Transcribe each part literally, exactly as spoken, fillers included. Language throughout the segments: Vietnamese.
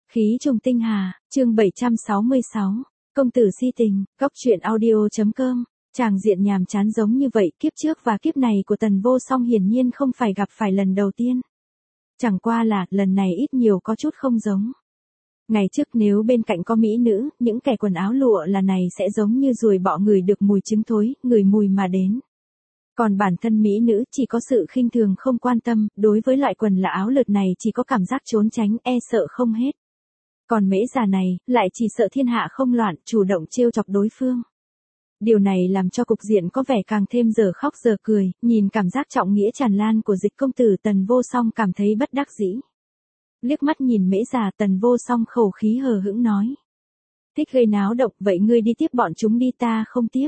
Khí trùng tinh hà, chương bảy trăm sáu mươi sáu, công tử si tình, góc truyện audio.com, tràng diện nhàm chán giống như vậy kiếp trước và kiếp này của Tần Vô Song hiển nhiên không phải gặp phải lần đầu tiên. Chẳng qua là, lần này ít nhiều có chút không giống. Ngày trước nếu bên cạnh có mỹ nữ, những kẻ quần áo lụa là này sẽ giống như ruồi bọ người được mùi trứng thối, người mùi mà đến. Còn bản thân mỹ nữ chỉ có sự khinh thường không quan tâm, đối với loại quần là áo lượt này chỉ có cảm giác trốn tránh, e sợ không hết. Còn mễ già này, lại chỉ sợ thiên hạ không loạn, chủ động trêu chọc đối phương. Điều này làm cho cục diện có vẻ càng thêm giờ khóc giờ cười, nhìn cảm giác trọng nghĩa tràn lan của Dịch công tử Tần Vô Song cảm thấy bất đắc dĩ. Liếc mắt nhìn mễ già, Tần Vô Song khẩu khí hờ hững nói. Thích gây náo động, vậy ngươi đi tiếp bọn chúng đi, ta không tiếp.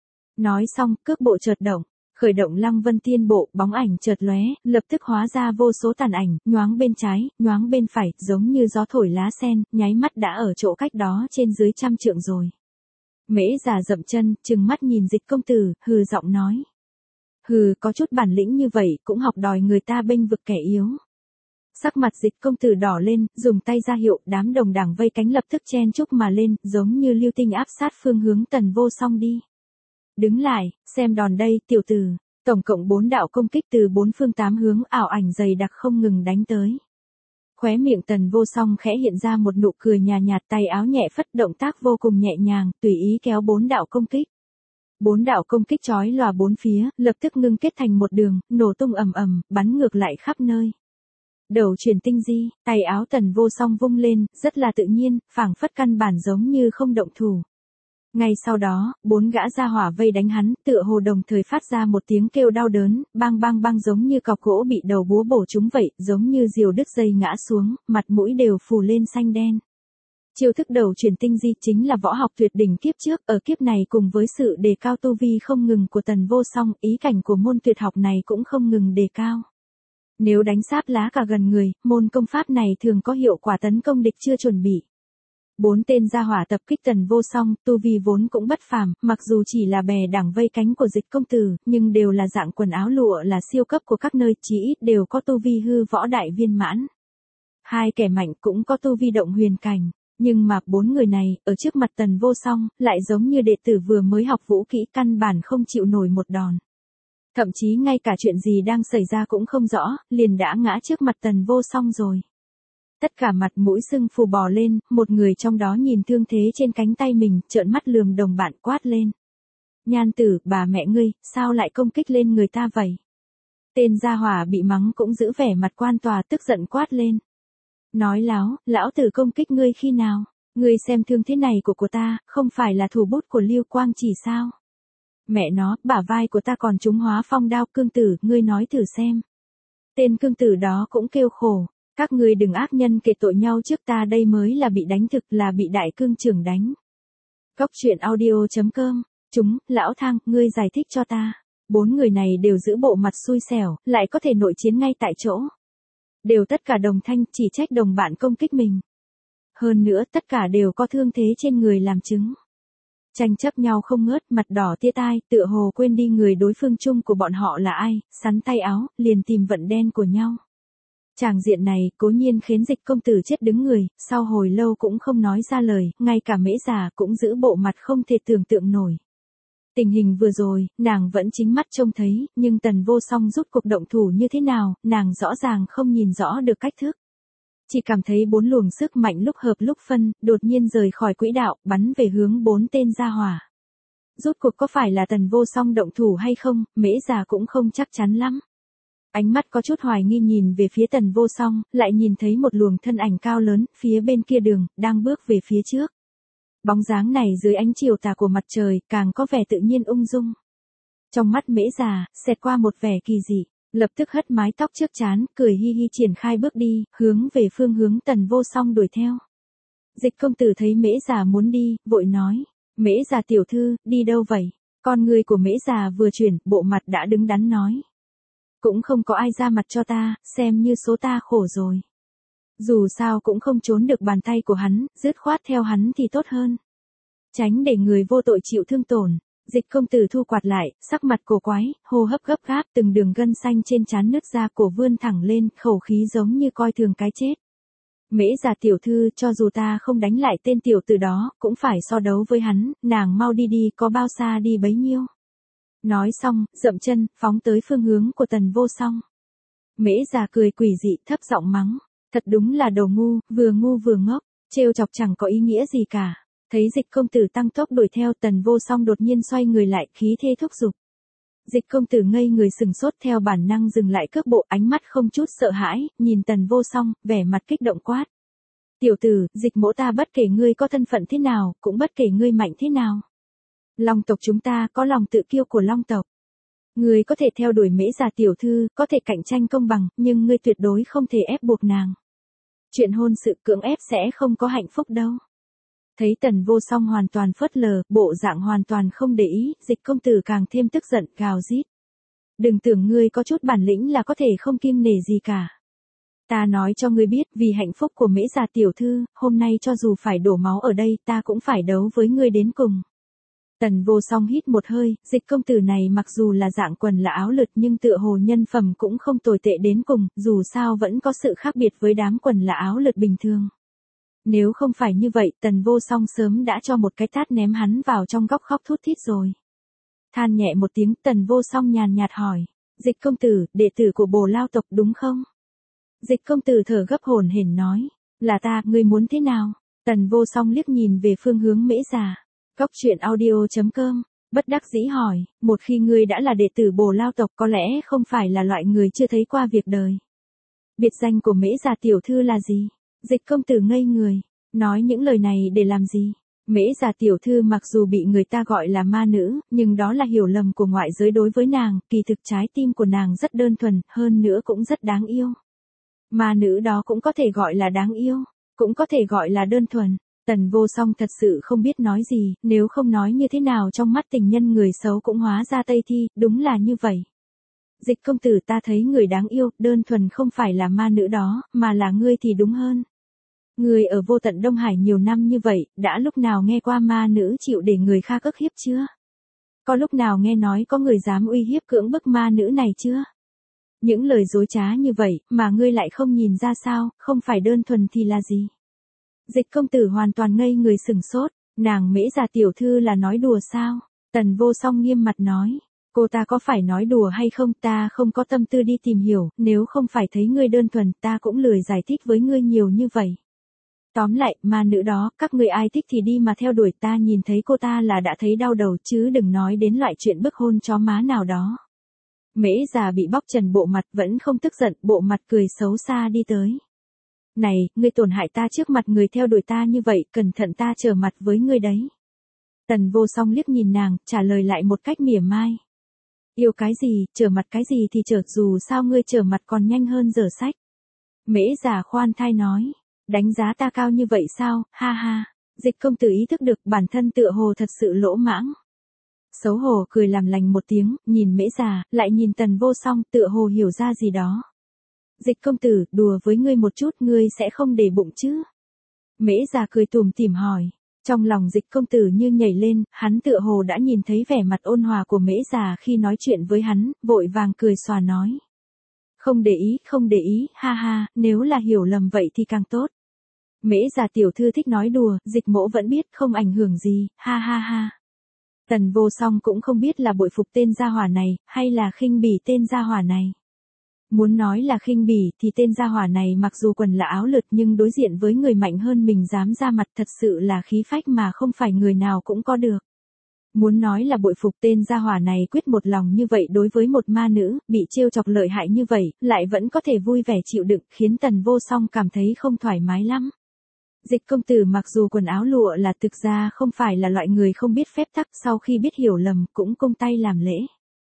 Nói xong, cước bộ chợt động. Khởi động Lăng Vân Tiên Bộ, bóng ảnh chợt lóe, lập tức hóa ra vô số tàn ảnh, nhoáng bên trái, nhoáng bên phải, giống như gió thổi lá sen, nháy mắt đã ở chỗ cách đó trên dưới trăm trượng rồi. Mễ già dậm chân, trừng mắt nhìn Dịch công tử, hừ giọng nói. Hừ, có chút bản lĩnh như vậy, cũng học đòi người ta bênh vực kẻ yếu. Sắc mặt Dịch công tử đỏ lên, dùng tay ra hiệu, đám đồng đảng vây cánh lập tức chen chúc mà lên, giống như lưu tinh áp sát phương hướng Tần Vô Song đi. Đứng lại, xem đòn đây, tiểu tử. Tổng cộng bốn đạo công kích từ bốn phương tám hướng, ảo ảnh dày đặc không ngừng đánh tới. Khóe miệng Tần Vô Song khẽ hiện ra một nụ cười nhà nhạt, tay áo nhẹ phất, động tác vô cùng nhẹ nhàng, tùy ý kéo bốn đạo công kích. Bốn đạo công kích chói lòa bốn phía, lập tức ngưng kết thành một đường, nổ tung ầm ầm, bắn ngược lại khắp nơi. Đầu truyền tinh di, tay áo Tần Vô Song vung lên, rất là tự nhiên, phảng phất căn bản giống như không động thủ. Ngay sau đó, bốn gã gia hỏa vây đánh hắn, tựa hồ đồng thời phát ra một tiếng kêu đau đớn, bang bang bang giống như cọc gỗ bị đầu búa bổ trúng vậy, giống như diều đứt dây ngã xuống, mặt mũi đều phù lên xanh đen. Chiêu thức đầu truyền tinh di chính là võ học tuyệt đỉnh kiếp trước, ở kiếp này cùng với sự đề cao tu vi không ngừng của Tần Vô Song, ý cảnh của môn tuyệt học này cũng không ngừng đề cao. Nếu đánh sáp lá cả gần người, môn công pháp này thường có hiệu quả tấn công địch chưa chuẩn bị. Bốn tên gia hỏa tập kích Tần Vô Song, tu vi vốn cũng bất phàm, mặc dù chỉ là bè đảng vây cánh của Dịch công tử, nhưng đều là dạng quần áo lụa là siêu cấp của các nơi, chí ít đều có tu vi hư võ đại viên mãn. Hai kẻ mạnh cũng có tu vi động huyền cảnh, nhưng mà bốn người này, ở trước mặt Tần Vô Song, lại giống như đệ tử vừa mới học vũ kỹ, căn bản không chịu nổi một đòn. Thậm chí ngay cả chuyện gì đang xảy ra cũng không rõ, liền đã ngã trước mặt Tần Vô Song rồi. Tất cả mặt mũi sưng phù bò lên, một người trong đó nhìn thương thế trên cánh tay mình, trợn mắt lườm đồng bạn quát lên. Nhan tử, bà mẹ ngươi, sao lại công kích lên người ta vậy? Tên gia hỏa bị mắng cũng giữ vẻ mặt quan tòa, tức giận quát lên. Nói láo, lão tử công kích ngươi khi nào? Ngươi xem thương thế này của của ta, không phải là thủ bút của Lưu Quang Chỉ sao? Mẹ nó, bả vai của ta còn trúng hóa phong đao, cương tử, ngươi nói thử xem. Tên cương tử đó cũng kêu khổ. Các ngươi đừng ác nhân kể tội nhau trước, ta đây mới là bị đánh thực, là bị đại cương trưởng đánh. Góc truyện audio.com, chúng, lão thang, ngươi giải thích cho ta. Bốn người này đều giữ bộ mặt xui xẻo, lại có thể nội chiến ngay tại chỗ. Đều tất cả đồng thanh, chỉ trách đồng bạn công kích mình. Hơn nữa, tất cả đều có thương thế trên người làm chứng. Tranh chấp nhau không ngớt, mặt đỏ tia tai, tựa hồ quên đi người đối phương chung của bọn họ là ai, sắn tay áo, liền tìm vận đen của nhau. Tràng diện này, cố nhiên khiến Dịch công tử chết đứng người, sau hồi lâu cũng không nói ra lời, ngay cả mễ già cũng giữ bộ mặt không thể tưởng tượng nổi. Tình hình vừa rồi, nàng vẫn chính mắt trông thấy, nhưng Tần Vô Song rút cuộc động thủ như thế nào, nàng rõ ràng không nhìn rõ được cách thức. Chỉ cảm thấy bốn luồng sức mạnh lúc hợp lúc phân, đột nhiên rời khỏi quỹ đạo, bắn về hướng bốn tên gia hỏa. Rút cuộc có phải là Tần Vô Song động thủ hay không, mễ già cũng không chắc chắn lắm. Ánh mắt có chút hoài nghi nhìn về phía Tần Vô Song, lại nhìn thấy một luồng thân ảnh cao lớn, phía bên kia đường, đang bước về phía trước. Bóng dáng này dưới ánh chiều tà của mặt trời, càng có vẻ tự nhiên ung dung. Trong mắt mễ già, xẹt qua một vẻ kỳ dị, lập tức hất mái tóc trước trán, cười hi hi triển khai bước đi, hướng về phương hướng Tần Vô Song đuổi theo. Dịch công tử thấy mễ già muốn đi, vội nói, mễ già tiểu thư, đi đâu vậy? Con người của mễ già vừa chuyển, bộ mặt đã đứng đắn nói. Cũng không có ai ra mặt cho ta, xem như số ta khổ rồi. Dù sao cũng không trốn được bàn tay của hắn, dứt khoát theo hắn thì tốt hơn. Tránh để người vô tội chịu thương tổn. Dịch công tử thu quạt lại, sắc mặt cổ quái, hô hấp gấp gáp, từng đường gân xanh trên trán nứt ra, cổ vươn thẳng lên, khẩu khí giống như coi thường cái chết. Mễ già tiểu thư, cho dù ta không đánh lại tên tiểu tử đó, cũng phải so đấu với hắn, nàng mau đi đi, có bao xa đi bấy nhiêu. Nói xong, dậm chân, phóng tới phương hướng của Tần Vô Song. Mễ già cười quỷ dị, thấp giọng mắng, thật đúng là đồ ngu, vừa ngu vừa ngốc, trêu chọc chẳng có ý nghĩa gì cả. Thấy Dịch công tử tăng tốc đuổi theo, Tần Vô Song đột nhiên xoay người lại, khí thế thúc giục. Dịch công tử ngây người sừng sốt, theo bản năng dừng lại cước bộ, ánh mắt không chút sợ hãi, nhìn Tần Vô Song, vẻ mặt kích động quát. Tiểu tử, Dịch mỗ ta bất kể ngươi có thân phận thế nào, cũng bất kể ngươi mạnh thế nào. Long tộc chúng ta có lòng tự kiêu của Long tộc. Ngươi có thể theo đuổi Mễ già tiểu thư, có thể cạnh tranh công bằng, nhưng ngươi tuyệt đối không thể ép buộc nàng. Chuyện hôn sự cưỡng ép sẽ không có hạnh phúc đâu. Thấy Tần Vô Song hoàn toàn phớt lờ, bộ dạng hoàn toàn không để ý, Dịch công tử càng thêm tức giận, gào rít. Đừng tưởng ngươi có chút bản lĩnh là có thể không kiêng nể gì cả. Ta nói cho ngươi biết, vì hạnh phúc của Mễ già tiểu thư, hôm nay cho dù phải đổ máu ở đây, ta cũng phải đấu với ngươi đến cùng. Tần Vô Song hít một hơi, Dịch công tử này mặc dù là dạng quần là áo lượt nhưng tựa hồ nhân phẩm cũng không tồi tệ đến cùng, dù sao vẫn có sự khác biệt với đám quần là áo lượt bình thường. Nếu không phải như vậy, Tần Vô Song sớm đã cho một cái tát ném hắn vào trong góc khóc thút thít rồi. Than nhẹ một tiếng, Tần Vô Song nhàn nhạt hỏi, Dịch công tử, đệ tử của Bồ Lao tộc đúng không? Dịch công tử thở gấp hổn hển nói, là ta, ngươi muốn thế nào? Tần Vô Song liếc nhìn về phương hướng Mễ già. Góc truyện audio chấm com, bất đắc dĩ hỏi, một khi ngươi đã là đệ tử Bồ Lao tộc có lẽ không phải là loại người chưa thấy qua việc đời. Biệt danh của Mễ già tiểu thư là gì? Dịch công tử ngây người, nói những lời này để làm gì? Mễ già tiểu thư mặc dù bị người ta gọi là ma nữ, nhưng đó là hiểu lầm của ngoại giới đối với nàng, kỳ thực trái tim của nàng rất đơn thuần, hơn nữa cũng rất đáng yêu. Ma nữ đó cũng có thể gọi là đáng yêu, cũng có thể gọi là đơn thuần. Tần Vô Song thật sự không biết nói gì, nếu không nói như thế nào trong mắt tình nhân người xấu cũng hóa ra Tây Thi, đúng là như vậy. Dịch công tử, ta thấy người đáng yêu, đơn thuần không phải là ma nữ đó, mà là ngươi thì đúng hơn. Ngươi ở vô tận Đông Hải nhiều năm như vậy, đã lúc nào nghe qua ma nữ chịu để người khác ức hiếp chưa? Có lúc nào nghe nói có người dám uy hiếp cưỡng bức ma nữ này chưa? Những lời dối trá như vậy, mà ngươi lại không nhìn ra sao, không phải đơn thuần thì là gì? Dịch công tử hoàn toàn ngây người sừng sốt, nàng Mễ già tiểu thư là nói đùa sao? Tần Vô Song nghiêm mặt nói, cô ta có phải nói đùa hay không, ta không có tâm tư đi tìm hiểu, nếu không phải thấy ngươi đơn thuần, ta cũng lười giải thích với ngươi nhiều như vậy. Tóm lại, ma nữ đó, các ngươi ai thích thì đi mà theo đuổi, ta nhìn thấy cô ta là đã thấy đau đầu, chứ đừng nói đến loại chuyện bức hôn chó má nào đó. Mễ già bị bóc trần bộ mặt vẫn không tức giận, bộ mặt cười xấu xa đi tới. Này, ngươi tổn hại ta trước mặt người theo đuổi ta như vậy, cẩn thận ta trở mặt với ngươi đấy. Tần Vô Song liếc nhìn nàng, trả lời lại một cách mỉa mai. Yêu cái gì, trở mặt cái gì thì trở, dù sao ngươi trở mặt còn nhanh hơn dở sách. Mễ già khoan thai nói, đánh giá ta cao như vậy sao, ha ha. Dịch công tử ý thức được bản thân tựa hồ thật sự lỗ mãng. Xấu hổ cười làm lành một tiếng, nhìn Mễ già, lại nhìn Tần Vô Song, tựa hồ hiểu ra gì đó. Dịch công tử, đùa với ngươi một chút, ngươi sẽ không để bụng chứ? Mễ già cười tủm tỉm hỏi. Trong lòng Dịch công tử như nhảy lên, hắn tựa hồ đã nhìn thấy vẻ mặt ôn hòa của Mễ già khi nói chuyện với hắn, vội vàng cười xòa nói. Không để ý, không để ý, ha ha, nếu là hiểu lầm vậy thì càng tốt. Mễ già tiểu thư thích nói đùa, Dịch mỗ vẫn biết, không ảnh hưởng gì, ha ha ha. Tần Vô Song cũng không biết là bội phục tên gia hỏa này, hay là khinh bỉ tên gia hỏa này. Muốn nói là khinh bỉ thì tên gia hỏa này mặc dù quần là áo lượt nhưng đối diện với người mạnh hơn mình dám ra mặt, thật sự là khí phách mà không phải người nào cũng có được. Muốn nói là bội phục tên gia hỏa này quyết một lòng như vậy đối với một ma nữ, bị trêu chọc lợi hại như vậy, lại vẫn có thể vui vẻ chịu đựng, khiến Tần Vô Song cảm thấy không thoải mái lắm. Dịch công tử mặc dù quần áo lụa là thực ra không phải là loại người không biết phép tắc, sau khi biết hiểu lầm cũng cung tay làm lễ.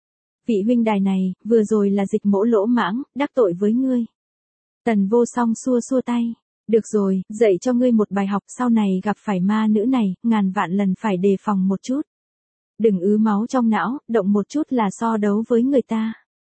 Vị huynh đài này, vừa rồi là Dịch mỗ lỗ mãng, đắc tội với ngươi. Tần Vô Song xua xua tay. Được rồi, dạy cho ngươi một bài học, sau này gặp phải ma nữ này, ngàn vạn lần phải đề phòng một chút. Đừng ứ máu trong não, động một chút là so đấu với người ta.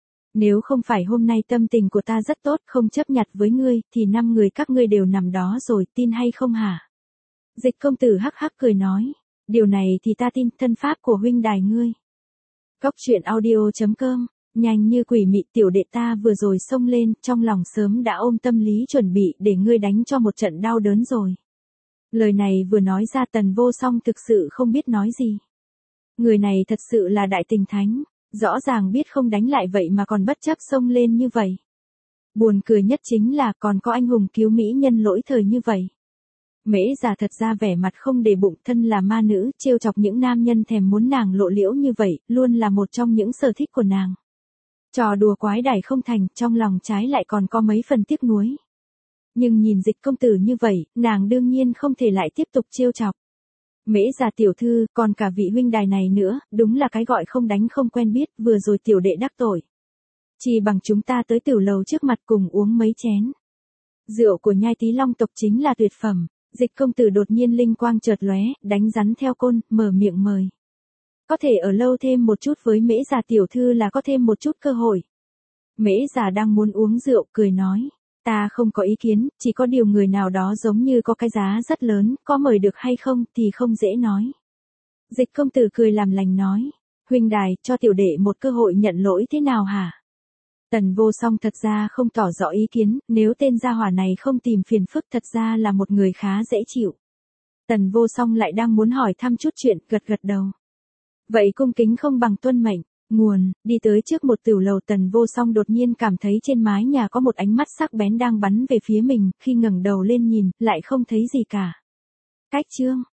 Nếu không phải hôm nay tâm tình của ta rất tốt, không chấp nhặt với ngươi, thì năm người các ngươi đều nằm đó rồi, tin hay không hả? Dịch công tử hắc hắc cười nói. Điều này thì ta tin, thân pháp của huynh đài ngươi. Góc truyện audio chấm com Nhanh như quỷ mị, tiểu đệ ta vừa rồi xông lên, trong lòng sớm đã ôm tâm lý chuẩn bị để ngươi đánh cho một trận đau đớn rồi. Lời này vừa nói ra Tần Vô Song thực sự không biết nói gì. Người này thật sự là đại tình thánh, rõ ràng biết không đánh lại vậy mà còn bất chấp xông lên như vậy. Buồn cười nhất chính là còn có anh hùng cứu mỹ nhân lỗi thời như vậy. Mễ Già thật ra vẻ mặt không để bụng, thân là ma nữ, trêu chọc những nam nhân thèm muốn nàng lộ liễu như vậy, luôn là một trong những sở thích của nàng. Trò đùa quái đản không thành, trong lòng trái lại còn có mấy phần tiếc nuối. Nhưng nhìn Dịch công tử như vậy, nàng đương nhiên không thể lại tiếp tục trêu chọc. Mễ Già tiểu thư, còn cả vị huynh đài này nữa, đúng là cái gọi không đánh không quen biết, vừa rồi tiểu đệ đắc tội. Chỉ bằng chúng ta tới tiểu lầu trước mặt cùng uống mấy chén. Rượu của Nhai Tý Long tộc chính là tuyệt phẩm. Dịch công tử đột nhiên linh quang chợt lóe, đánh rắn theo côn, mở miệng mời. Có thể ở lâu thêm một chút với Mễ Già tiểu thư là có thêm một chút cơ hội. Mễ Già đang muốn uống rượu, cười nói. Ta không có ý kiến, chỉ có điều người nào đó giống như có cái giá rất lớn, có mời được hay không thì không dễ nói. Dịch công tử cười làm lành nói. Huynh đài, cho tiểu đệ một cơ hội nhận lỗi thế nào hả? Tần Vô Song thật ra không tỏ rõ ý kiến, nếu tên gia hỏa này không tìm phiền phức thật ra là một người khá dễ chịu. Tần Vô Song lại đang muốn hỏi thăm chút chuyện, gật gật đầu. Vậy cung kính không bằng tuân mệnh. Nguồn, đi tới trước một tiểu lầu, Tần Vô Song đột nhiên cảm thấy trên mái nhà có một ánh mắt sắc bén đang bắn về phía mình, khi ngẩng đầu lên nhìn, lại không thấy gì cả. Cách chương